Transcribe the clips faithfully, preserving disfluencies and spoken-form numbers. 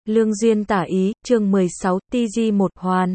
Lương duyên tả ý, chương mười sáu, T G một Hoàn.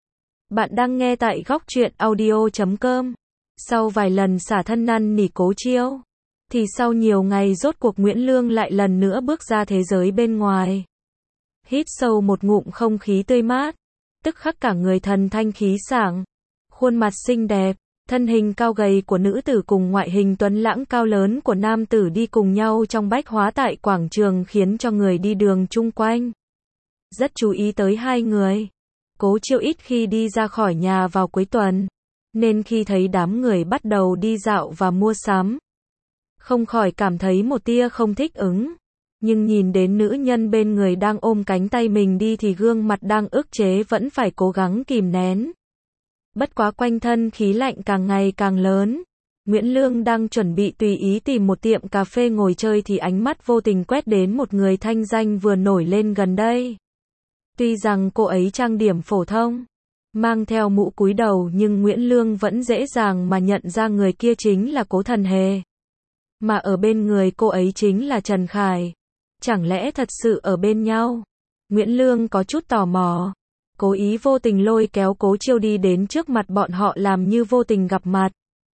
Bạn đang nghe tại góc truyện audio chấm com. Sau vài lần xả thân năn nỉ Cố Chiêu, thì sau nhiều ngày rốt cuộc Nguyễn Lương lại lần nữa bước ra thế giới bên ngoài. Hít sâu một ngụm không khí tươi mát, tức khắc cả người thần thanh khí sảng. Khuôn mặt xinh đẹp, thân hình cao gầy của nữ tử cùng ngoại hình tuấn lãng cao lớn của nam tử đi cùng nhau trong bách hóa tại quảng trường khiến cho người đi đường chung quanh rất chú ý tới hai người. Cố Chiêu ít khi đi ra khỏi nhà vào cuối tuần, nên khi thấy đám người bắt đầu đi dạo và mua sắm, không khỏi cảm thấy một tia không thích ứng. Nhưng nhìn đến nữ nhân bên người đang ôm cánh tay mình đi thì gương mặt đang ức chế vẫn phải cố gắng kìm nén. Bất quá quanh thân khí lạnh càng ngày càng lớn. Nguyễn Lương đang chuẩn bị tùy ý tìm một tiệm cà phê ngồi chơi thì ánh mắt vô tình quét đến một người thanh danh vừa nổi lên gần đây. Tuy rằng cô ấy trang điểm phổ thông, mang theo mũ cúi đầu, nhưng Nguyễn Lương vẫn dễ dàng mà nhận ra người kia chính là Cố Thần Hề. Mà ở bên người cô ấy chính là Trần Khải. Chẳng lẽ thật sự ở bên nhau? Nguyễn Lương có chút tò mò, cố ý vô tình lôi kéo Cố Chiêu đi đến trước mặt bọn họ làm như vô tình gặp mặt.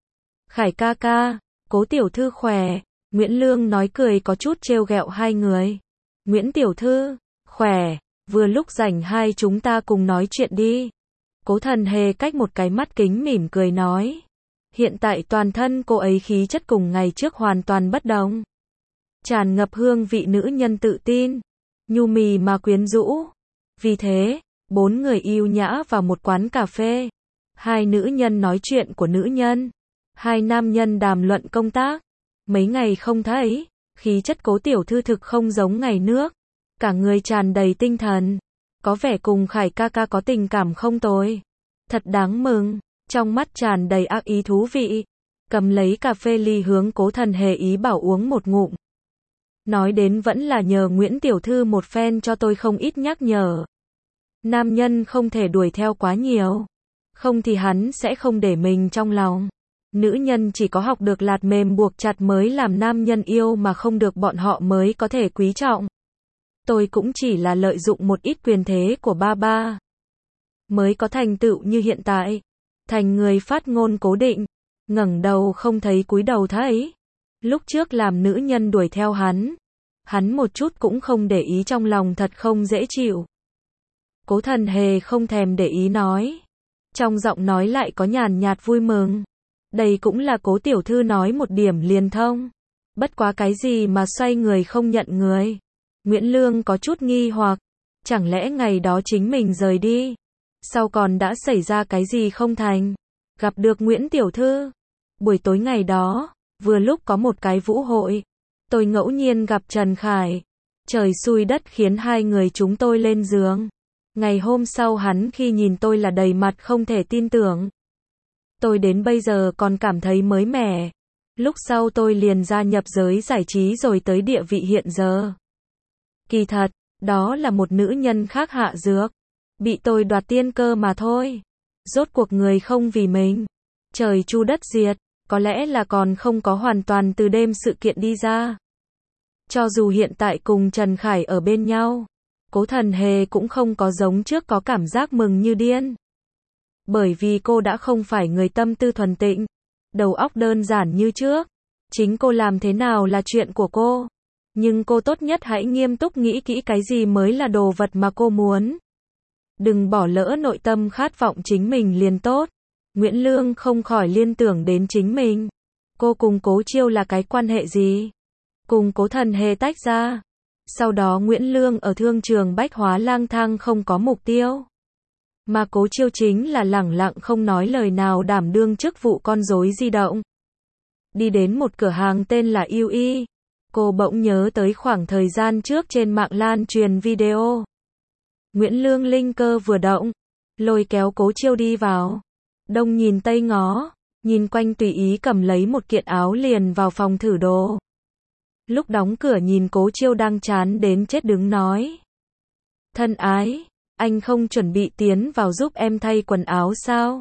Khải ca ca, Cố tiểu thư khỏe, Nguyễn Lương nói cười có chút trêu ghẹo hai người. Nguyễn tiểu thư, khỏe, vừa lúc rảnh hai chúng ta cùng nói chuyện đi. Cố Thần Hề cách một cái mắt kính mỉm cười nói. Hiện tại toàn thân cô ấy khí chất cùng ngày trước hoàn toàn bất đồng. Tràn ngập hương vị nữ nhân tự tin, nhu mì mà quyến rũ. Vì thế, bốn người yêu nhã vào một quán cà phê. Hai nữ nhân nói chuyện của nữ nhân, hai nam nhân đàm luận công tác. Mấy ngày không thấy, khí chất Cố tiểu thư thực không giống ngày nước. Cả người tràn đầy tinh thần, có vẻ cùng Khải ca ca có tình cảm không tồi. Thật đáng mừng, trong mắt tràn đầy ác ý thú vị. Cầm lấy cà phê ly hướng Cố Thần Hề ý bảo uống một ngụm. Nói đến vẫn là nhờ Nguyễn tiểu thư một phen cho tôi không ít nhắc nhở. Nam nhân không thể đuổi theo quá nhiều, không thì hắn sẽ không để mình trong lòng. Nữ nhân chỉ có học được lạt mềm buộc chặt mới làm nam nhân yêu, mà không được bọn họ mới có thể quý trọng. Tôi cũng chỉ là lợi dụng một ít quyền thế của ba ba, mới có thành tựu như hiện tại. Thành người phát ngôn cố định, ngẩng đầu không thấy cúi đầu thấy. Lúc trước làm nữ nhân đuổi theo hắn, hắn một chút cũng không để ý, trong lòng thật không dễ chịu. Cố Thần Hề không thèm để ý nói, trong giọng nói lại có nhàn nhạt vui mừng. Đây cũng là Cố tiểu thư nói một điểm liền thông. Bất quá cái gì mà xoay người không nhận người? Nguyễn Lương có chút nghi hoặc, chẳng lẽ ngày đó chính mình rời đi, sau còn đã xảy ra cái gì không thành? Gặp được Nguyễn tiểu thư, buổi tối ngày đó, vừa lúc có một cái vũ hội, tôi ngẫu nhiên gặp Trần Khải. Trời xui đất khiến hai người chúng tôi lên giường. Ngày hôm sau hắn khi nhìn tôi là đầy mặt không thể tin tưởng. Tôi đến bây giờ còn cảm thấy mới mẻ. Lúc sau tôi liền gia nhập giới giải trí rồi tới địa vị hiện giờ. Kỳ thật, đó là một nữ nhân khác hạ dược, bị tôi đoạt tiên cơ mà thôi. Rốt cuộc người không vì mình, trời chu đất diệt, có lẽ là còn không có hoàn toàn từ đêm sự kiện đi ra. Cho dù hiện tại cùng Trần Khải ở bên nhau, Cố Thần Hề cũng không có giống trước có cảm giác mừng như điên. Bởi vì cô đã không phải người tâm tư thuần tịnh, đầu óc đơn giản như trước. Chính cô làm thế nào là chuyện của cô, nhưng cô tốt nhất hãy nghiêm túc nghĩ kỹ cái gì mới là đồ vật mà cô muốn. Đừng bỏ lỡ nội tâm khát vọng chính mình liền tốt. Nguyễn Lương không khỏi liên tưởng đến chính mình. Cô cùng Cố Chiêu là cái quan hệ gì? Cùng Cố Thần Hề tách ra. Sau đó Nguyễn Lương ở thương trường bách hóa lang thang không có mục tiêu. Mà Cố Chiêu chính là lẳng lặng không nói lời nào đảm đương chức vụ con rối di động. Đi đến một cửa hàng tên là u i, cô bỗng nhớ tới khoảng thời gian trước trên mạng lan truyền video. Nguyễn Lương linh cơ vừa động, lôi kéo Cố Chiêu đi vào. Đông nhìn tây ngó, nhìn quanh tùy ý cầm lấy một kiện áo liền vào phòng thử đồ. Lúc đóng cửa nhìn Cố Chiêu đang chán đến chết đứng nói. Thân ái, anh không chuẩn bị tiến vào giúp em thay quần áo sao?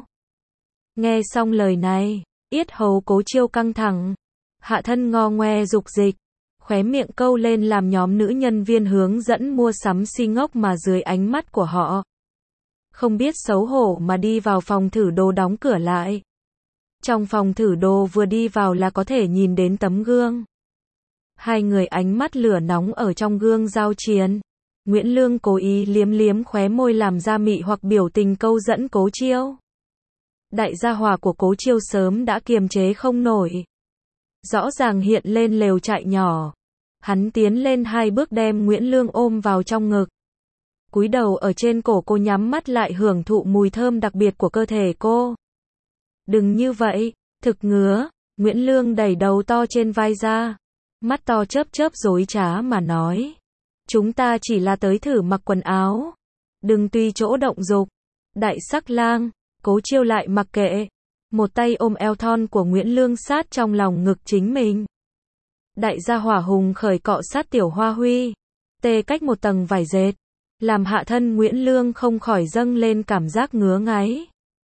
Nghe xong lời này, yết hầu Cố Chiêu căng thẳng, hạ thân ngo ngoe dục dịch, khóe miệng câu lên làm nhóm nữ nhân viên hướng dẫn mua sắm si ngốc mà dưới ánh mắt của họ. Không biết xấu hổ mà đi vào phòng thử đồ đóng cửa lại. Trong phòng thử đồ vừa đi vào là có thể nhìn đến tấm gương. Hai người ánh mắt lửa nóng ở trong gương giao chiến. Nguyễn Lương cố ý liếm liếm khóe môi làm ra mị hoặc biểu tình câu dẫn Cố Chiêu. Đại gia hỏa của Cố Chiêu sớm đã kiềm chế không nổi. Rõ ràng hiện lên lều trại nhỏ. Hắn tiến lên hai bước đem Nguyễn Lương ôm vào trong ngực. Cúi đầu ở trên cổ cô nhắm mắt lại hưởng thụ mùi thơm đặc biệt của cơ thể cô. Đừng như vậy, thực ngứa. Nguyễn Lương đẩy đầu to trên vai ra. Mắt to chớp chớp dối trá mà nói. Chúng ta chỉ là tới thử mặc quần áo. Đừng tùy chỗ động dục. Đại sắc lang, Cố Chiêu lại mặc kệ. Một tay ôm eo thon của Nguyễn Lương sát trong lòng ngực chính mình. Đại gia hỏa hùng khởi cọ sát tiểu Hoa Huy. Tê cách một tầng vải dệt. Làm hạ thân Nguyễn Lương không khỏi dâng lên cảm giác ngứa ngáy.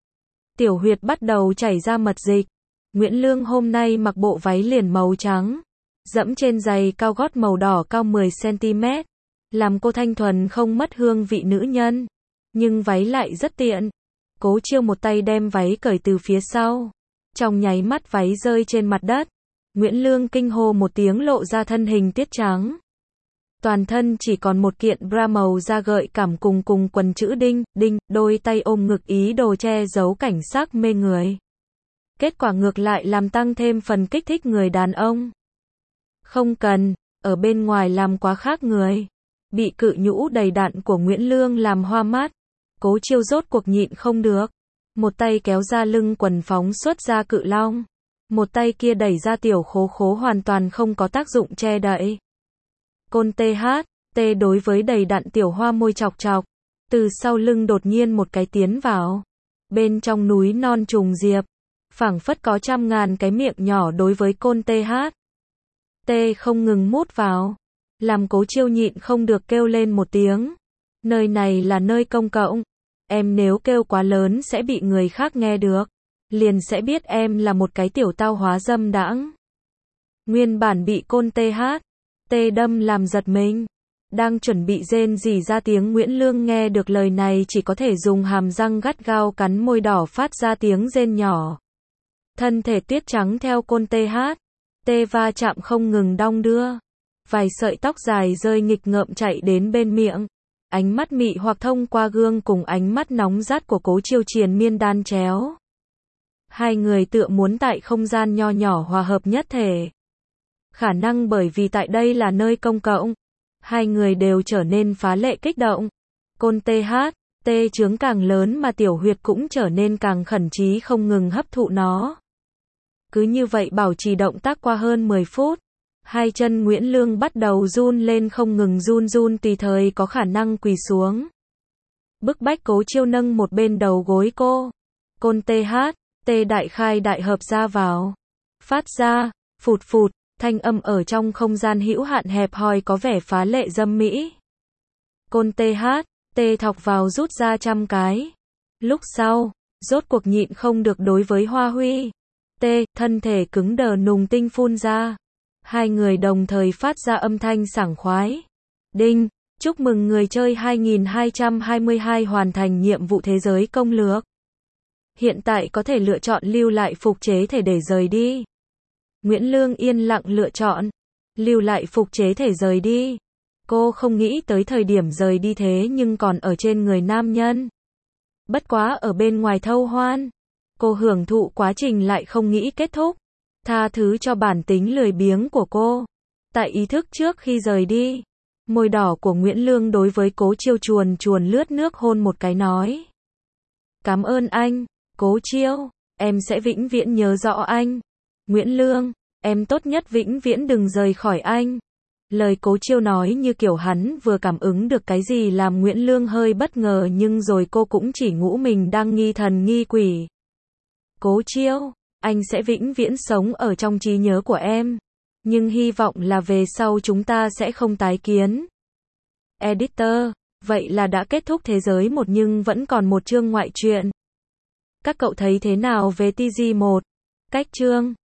Tiểu huyệt bắt đầu chảy ra mật dịch. Nguyễn Lương hôm nay mặc bộ váy liền màu trắng. Dẫm trên giày cao gót màu đỏ cao mười xăng ti mét. Làm cô thanh thuần không mất hương vị nữ nhân. Nhưng váy lại rất tiện. Cố Chiêu một tay đem váy cởi từ phía sau. Trong nháy mắt váy rơi trên mặt đất. Nguyễn Lương kinh hô một tiếng lộ ra thân hình tiết trắng. Toàn thân chỉ còn một kiện bra màu da gợi cảm cùng cùng quần chữ đinh, đinh, đôi tay ôm ngực ý đồ che giấu cảnh sắc mê người. Kết quả ngược lại làm tăng thêm phần kích thích người đàn ông. Không cần, ở bên ngoài làm quá khác người. Bị cự nhũ đầy đặn của Nguyễn Lương làm hoa mắt. Cố Chiêu rốt cuộc nhịn không được. Một tay kéo ra lưng quần phóng xuất ra cự long. Một tay kia đẩy ra tiểu khố khố hoàn toàn không có tác dụng che đậy. Côn tê hát, tê đối với đầy đặn tiểu hoa môi chọc chọc. Từ sau lưng đột nhiên một cái tiến vào. Bên trong núi non trùng diệp. Phảng phất có trăm ngàn cái miệng nhỏ đối với côn tê hát. Tê không ngừng mút vào. Làm Cố Chiêu nhịn không được kêu lên một tiếng. Nơi này là nơi công cộng. Em nếu kêu quá lớn sẽ bị người khác nghe được. Liền sẽ biết em là một cái tiểu tao hóa dâm đãng. Nguyên bản bị côn tê hát. Tê đâm làm giật mình. Đang chuẩn bị rên rỉ ra tiếng Nguyễn Lương nghe được lời này chỉ có thể dùng hàm răng gắt gao cắn môi đỏ phát ra tiếng rên nhỏ. Thân thể tuyết trắng theo côn tê hát. Tê va chạm không ngừng đong đưa. Vài sợi tóc dài rơi nghịch ngợm chạy đến bên miệng. Ánh mắt mị hoặc thông qua gương cùng ánh mắt nóng rát của Cố Chiêu triền miên đan chéo. Hai người tựa muốn tại không gian nho nhỏ hòa hợp nhất thể. Khả năng bởi vì tại đây là nơi công cộng. Hai người đều trở nên phá lệ kích động. Côn tê hát, tê trướng càng lớn mà tiểu huyệt cũng trở nên càng khẩn trí không ngừng hấp thụ nó. Cứ như vậy bảo trì động tác qua hơn mười phút. Hai chân Nguyễn Lương bắt đầu run lên không ngừng run run tùy thời có khả năng quỳ xuống. Bức bách Cố Chiêu nâng một bên đầu gối cô. Côn tê hát, tê đại khai đại hợp ra vào. Phát ra, phụt phụt, thanh âm ở trong không gian hữu hạn hẹp hòi có vẻ phá lệ dâm mỹ. Côn tê hát, tê thọc vào rút ra trăm cái. Lúc sau, rốt cuộc nhịn không được đối với Hoa Huy. Tê, thân thể cứng đờ nùng tinh phun ra. Hai người đồng thời phát ra âm thanh sảng khoái. Đinh, chúc mừng người chơi hai nghìn hai trăm hai mươi hai hoàn thành nhiệm vụ thế giới công lược. Hiện tại có thể lựa chọn lưu lại phục chế thể để rời đi. Nguyễn Lương yên lặng lựa chọn. Lưu lại phục chế thể rời đi. Cô không nghĩ tới thời điểm rời đi thế nhưng còn ở trên người nam nhân. Bất quá ở bên ngoài thâu hoan. Cô hưởng thụ quá trình lại không nghĩ kết thúc. Tha thứ cho bản tính lười biếng của cô. Tại ý thức trước khi rời đi. Môi đỏ của Nguyễn Lương đối với Cố Chiêu chuồn chuồn lướt nước hôn một cái nói. Cảm ơn anh, Cố Chiêu. Em sẽ vĩnh viễn nhớ rõ anh. Nguyễn Lương, em tốt nhất vĩnh viễn đừng rời khỏi anh. Lời Cố Chiêu nói như kiểu hắn vừa cảm ứng được cái gì làm Nguyễn Lương hơi bất ngờ nhưng rồi cô cũng chỉ ngũ mình đang nghi thần nghi quỷ. Cố Chiêu, anh sẽ vĩnh viễn sống ở trong trí nhớ của em. Nhưng hy vọng là về sau chúng ta sẽ không tái kiến. Editor, vậy là đã kết thúc thế giới một nhưng vẫn còn một chương ngoại truyện. Các cậu thấy thế nào về tê giê một? Cách chương